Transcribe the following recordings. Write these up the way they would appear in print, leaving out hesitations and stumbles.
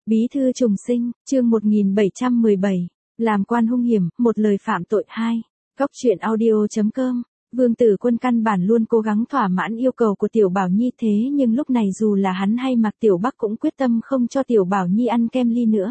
Bí thư trùng sinh, chương 1717, làm quan hung hiểm, một lời phạm tội 2. Góc truyện audio.com. Vương Tử Quân căn bản luôn cố gắng thỏa mãn yêu cầu của Tiểu Bảo Nhi, thế nhưng lúc này dù là hắn hay Mạc Tiểu Bắc cũng quyết tâm không cho Tiểu Bảo Nhi ăn kem ly nữa.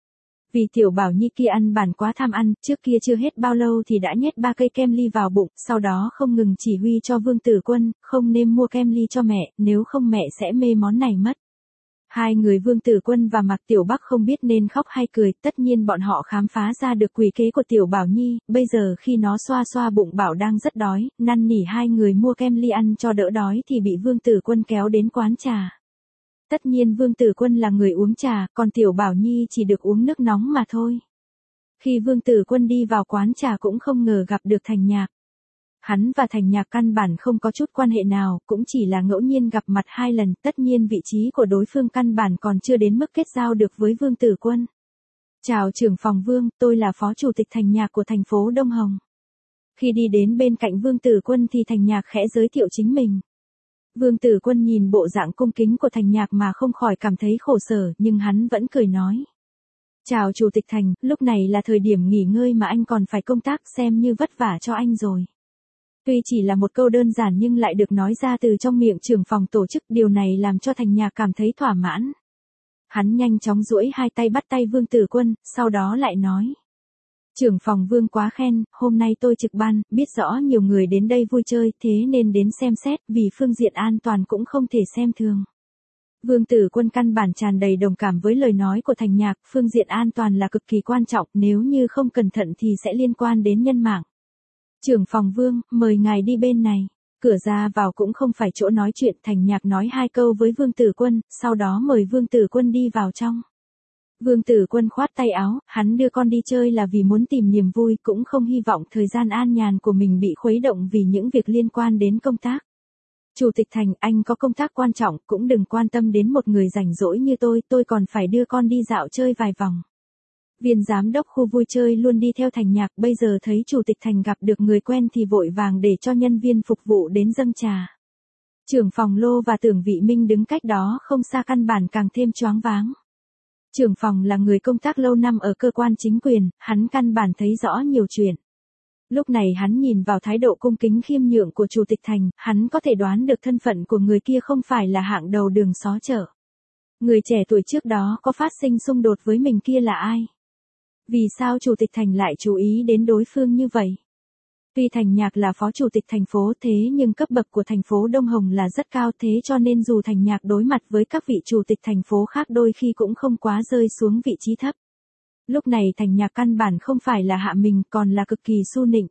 Vì Tiểu Bảo Nhi kia ăn bản quá tham ăn, trước kia chưa hết bao lâu thì đã nhét 3 cây kem ly vào bụng, sau đó không ngừng chỉ huy cho Vương Tử Quân, không nên mua kem ly cho mẹ, nếu không mẹ sẽ mê món này mất. Hai người Vương Tử Quân và Mạc Tiểu Bắc không biết nên khóc hay cười, tất nhiên bọn họ khám phá ra được quỷ kế của Tiểu Bảo Nhi, bây giờ khi nó xoa xoa bụng bảo đang rất đói, năn nỉ hai người mua kem ly ăn cho đỡ đói thì bị Vương Tử Quân kéo đến quán trà. Tất nhiên Vương Tử Quân là người uống trà, còn Tiểu Bảo Nhi chỉ được uống nước nóng mà thôi. Khi Vương Tử Quân đi vào quán trà cũng không ngờ gặp được Thành Nhạc. Hắn và Thành Nhạc căn bản không có chút quan hệ nào, cũng chỉ là ngẫu nhiên gặp mặt 2 lần, tất nhiên vị trí của đối phương căn bản còn chưa đến mức kết giao được với Vương Tử Quân. Chào trưởng phòng Vương, tôi là phó chủ tịch Thành Nhạc của thành phố Đông Hồng. Khi đi đến bên cạnh Vương Tử Quân thì Thành Nhạc khẽ giới thiệu chính mình. Vương Tử Quân nhìn bộ dạng cung kính của Thành Nhạc mà không khỏi cảm thấy khổ sở, nhưng hắn vẫn cười nói. Chào chủ tịch Thành, lúc này là thời điểm nghỉ ngơi mà anh còn phải công tác, xem như vất vả cho anh rồi. Tuy chỉ là một câu đơn giản nhưng lại được nói ra từ trong miệng trưởng phòng tổ chức, điều này làm cho Thành Nhạc cảm thấy thỏa mãn. Hắn nhanh chóng duỗi hai tay bắt tay Vương Tử Quân, sau đó lại nói. Trưởng phòng Vương quá khen, hôm nay tôi trực ban, biết rõ nhiều người đến đây vui chơi, thế nên đến xem xét, vì phương diện an toàn cũng không thể xem thường. Vương Tử Quân căn bản tràn đầy đồng cảm với lời nói của Thành Nhạc, phương diện an toàn là cực kỳ quan trọng, nếu như không cẩn thận thì sẽ liên quan đến nhân mạng. Trưởng phòng Vương, mời ngài đi bên này. Cửa ra vào cũng không phải chỗ nói chuyện, Thành Nhạc nói 2 câu với Vương Tử Quân, sau đó mời Vương Tử Quân đi vào trong. Vương Tử Quân khoát tay áo, hắn đưa con đi chơi là vì muốn tìm niềm vui, cũng không hy vọng thời gian an nhàn của mình bị khuấy động vì những việc liên quan đến công tác. Chủ tịch Thành, anh có công tác quan trọng, cũng đừng quan tâm đến một người rảnh rỗi như tôi còn phải đưa con đi dạo chơi vài vòng. Viên giám đốc khu vui chơi luôn đi theo Thành Nhạc, bây giờ thấy chủ tịch Thành gặp được người quen thì vội vàng để cho nhân viên phục vụ đến dâng trà. Trưởng phòng Lô và Tưởng Vị Minh đứng cách đó không xa căn bản càng thêm choáng váng. Trưởng phòng là người công tác lâu năm ở cơ quan chính quyền, hắn căn bản thấy rõ nhiều chuyện. Lúc này hắn nhìn vào thái độ cung kính khiêm nhượng của chủ tịch Thành, hắn có thể đoán được thân phận của người kia không phải là hạng đầu đường xó chợ. Người trẻ tuổi trước đó có phát sinh xung đột với mình kia là ai? Vì sao chủ tịch Thành lại chú ý đến đối phương như vậy? Tuy Thành Nhạc là phó chủ tịch thành phố thế nhưng cấp bậc của thành phố Đông Hồng là rất cao, thế cho nên dù Thành Nhạc đối mặt với các vị chủ tịch thành phố khác đôi khi cũng không quá rơi xuống vị trí thấp. Lúc này Thành Nhạc căn bản không phải là hạ mình còn là cực kỳ su nịnh.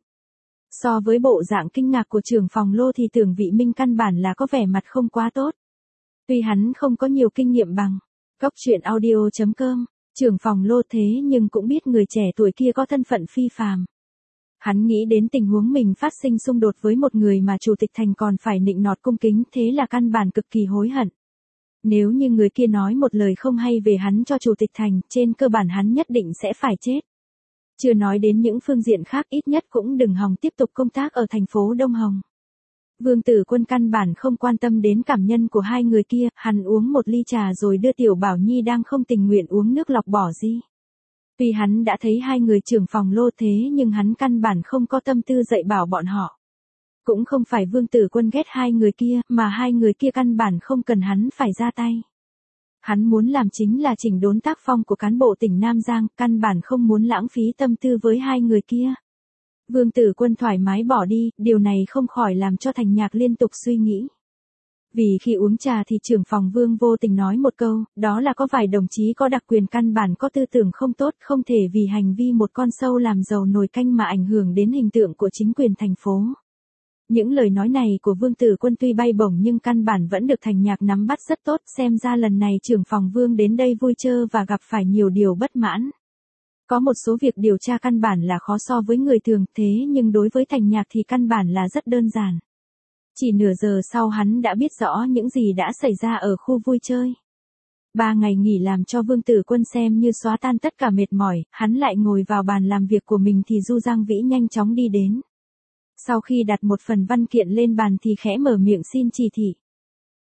So với bộ dạng kinh ngạc của trưởng phòng Lô thì Tưởng Vị Minh căn bản là có vẻ mặt không quá tốt. Tuy hắn không có nhiều kinh nghiệm bằng góc truyện audio.com. Trưởng phòng Lô thế nhưng cũng biết người trẻ tuổi kia có thân phận phi phàm. Hắn nghĩ đến tình huống mình phát sinh xung đột với một người mà chủ tịch Thành còn phải nịnh nọt cung kính, thế là căn bản cực kỳ hối hận. Nếu như người kia nói một lời không hay về hắn cho chủ tịch Thành, trên cơ bản hắn nhất định sẽ phải chết. Chưa nói đến những phương diện khác, ít nhất cũng đừng hòng tiếp tục công tác ở thành phố Đông Hồng. Vương Tử Quân căn bản không quan tâm đến cảm nhân của hai người kia, hắn uống một ly trà rồi đưa Tiểu Bảo Nhi đang không tình nguyện uống nước lọc bỏ đi. Tuy hắn đã thấy hai người trưởng phòng Lô thế nhưng hắn căn bản không có tâm tư dạy bảo bọn họ. Cũng không phải Vương Tử Quân ghét hai người kia, mà hai người kia căn bản không cần hắn phải ra tay. Hắn muốn làm chính là chỉnh đốn tác phong của cán bộ tỉnh Nam Giang, căn bản không muốn lãng phí tâm tư với hai người kia. Vương Tử Quân thoải mái bỏ đi, điều này không khỏi làm cho Thành Nhạc liên tục suy nghĩ. Vì khi uống trà thì trưởng phòng Vương vô tình nói một câu, đó là có vài đồng chí có đặc quyền căn bản có tư tưởng không tốt, không thể vì hành vi một con sâu làm dầu nồi canh mà ảnh hưởng đến hình tượng của chính quyền thành phố. Những lời nói này của Vương Tử Quân tuy bay bổng nhưng căn bản vẫn được Thành Nhạc nắm bắt rất tốt, xem ra lần này trưởng phòng Vương đến đây vui chơi và gặp phải nhiều điều bất mãn. Có một số việc điều tra căn bản là khó so với người thường, thế nhưng đối với Thành Nhạc thì căn bản là rất đơn giản. Chỉ nửa giờ sau hắn đã biết rõ những gì đã xảy ra ở khu vui chơi. 3 ngày nghỉ làm cho Vương Tử Quân xem như xóa tan tất cả mệt mỏi, hắn lại ngồi vào bàn làm việc của mình thì Du Giang Vĩ nhanh chóng đi đến. Sau khi đặt một phần văn kiện lên bàn thì khẽ mở miệng xin chỉ thị.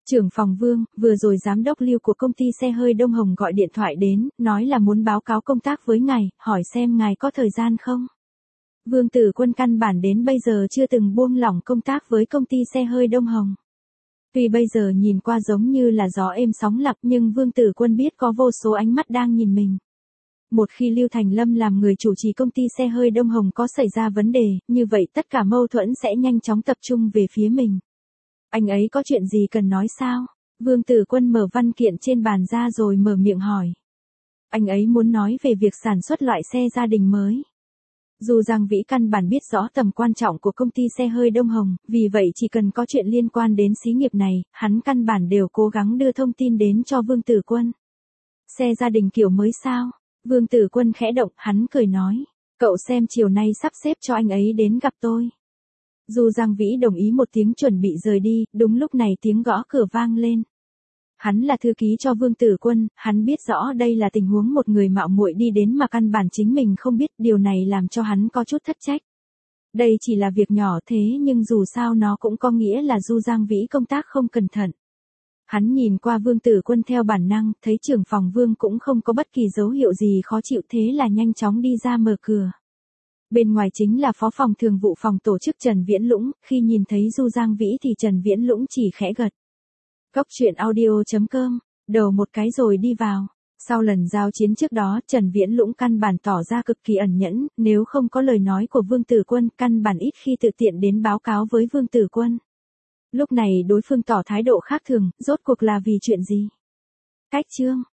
Trưởng phòng Vương, vừa rồi giám đốc Lưu của công ty xe hơi Đông Hồng gọi điện thoại đến, nói là muốn báo cáo công tác với ngài, hỏi xem ngài có thời gian không. Vương Tử Quân căn bản đến bây giờ chưa từng buông lỏng công tác với công ty xe hơi Đông Hồng. Tuy bây giờ nhìn qua giống như là gió êm sóng lặng nhưng Vương Tử Quân biết có vô số ánh mắt đang nhìn mình. Một khi Lưu Thành Lâm làm người chủ trì công ty xe hơi Đông Hồng có xảy ra vấn đề, như vậy tất cả mâu thuẫn sẽ nhanh chóng tập trung về phía mình. Anh ấy có chuyện gì cần nói sao? Vương Tử Quân mở văn kiện trên bàn ra rồi mở miệng hỏi. Anh ấy muốn nói về việc sản xuất loại xe gia đình mới. Dù Giang Vĩ căn bản biết rõ tầm quan trọng của công ty xe hơi Đông Hồng, vì vậy chỉ cần có chuyện liên quan đến xí nghiệp này, hắn căn bản đều cố gắng đưa thông tin đến cho Vương Tử Quân. Xe gia đình kiểu mới sao? Vương Tử Quân khẽ động, hắn cười nói. Cậu xem chiều nay sắp xếp cho anh ấy đến gặp tôi. Dù Giang Vĩ đồng ý một tiếng chuẩn bị rời đi, đúng lúc này tiếng gõ cửa vang lên. Hắn là thư ký cho Vương Tử Quân, hắn biết rõ đây là tình huống một người mạo muội đi đến mà căn bản chính mình không biết, điều này làm cho hắn có chút thất trách. Đây chỉ là việc nhỏ thế nhưng dù sao nó cũng có nghĩa là Du Giang Vĩ công tác không cẩn thận. Hắn nhìn qua Vương Tử Quân theo bản năng, thấy trưởng phòng Vương cũng không có bất kỳ dấu hiệu gì khó chịu thế là nhanh chóng đi ra mở cửa. Bên ngoài chính là phó phòng thường vụ phòng tổ chức Trần Viễn Lũng, khi nhìn thấy Du Giang Vĩ thì Trần Viễn Lũng chỉ khẽ gật. Cốc truyện audio.com, đầu một cái rồi đi vào. Sau lần giao chiến trước đó, Trần Viễn Lũng căn bản tỏ ra cực kỳ ẩn nhẫn, nếu không có lời nói của Vương Tử Quân, căn bản ít khi tự tiện đến báo cáo với Vương Tử Quân. Lúc này đối phương tỏ thái độ khác thường, rốt cuộc là vì chuyện gì? Cách chương